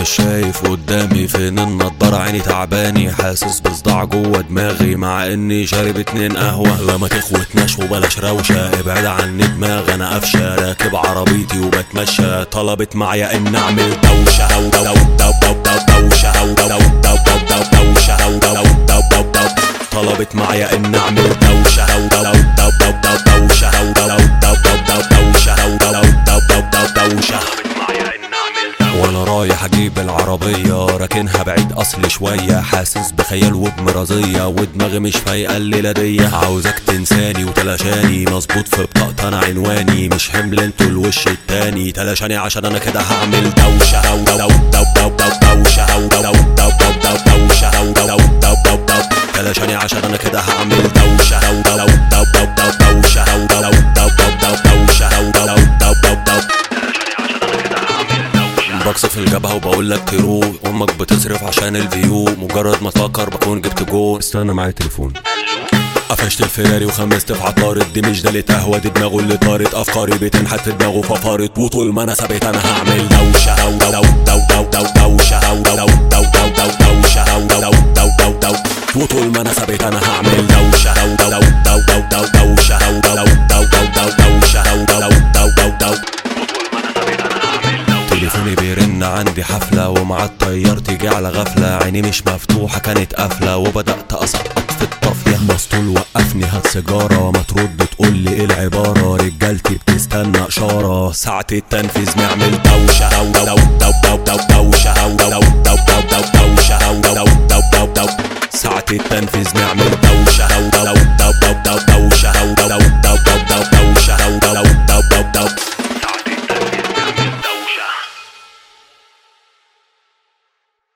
مش شايف قدامي فين النضارة، عيني تعباني حاسس بصداع جوه دماغي مع اني شارب 2 قهوة. لا ما تخوتناش وبلاش روشة، ابعد عني دماغ انا قفشة، راكب عربيتي وبتمشى، طلبت معايا ان اعمل دوشة طلبت معايا ان اعمل دوشة وانا رايح اجيب العربية راكنها بعيد اصلي شوية، حاسس بخيال وبمرازية ودماغي مش فايقة الليلة دي، عاوزك تنساني وتلاشاني مظبوط في بطاقة انا عنواني، مش حمل انتوا الوش التاني، تلاشاني عشان انا كده هعمل دوشة تلاشاني عشان انا كده هعمل دوشة بكس في الجبهة وبقول لك تروح، امك بتصرف عشان الفيو، مجرد ما تفكر بكون جبت جول. استنى معايا تليفون. قفشت الفيراري وخمست في عطارد، دي مش دالة قهوة دي دماغه اللي طارت، افكاري بتنحت في دماغه ففارت، وطول ما انا ثابت انا هعمل دوشة وطول ما انا ثابت انا هعمل دوشة تليفوني بيرن عندي حفلة ومع الطيار تيجي على غفلة، عيني مش مفتوحة كانت قافلة وبدأت أسقط في الطافية، مسطول وقفني هات سيجارة، ما ترد تقولي ايه العبارة، رجالتي بتستنى إشارة، ساعة التنفيذ نعمل دوشة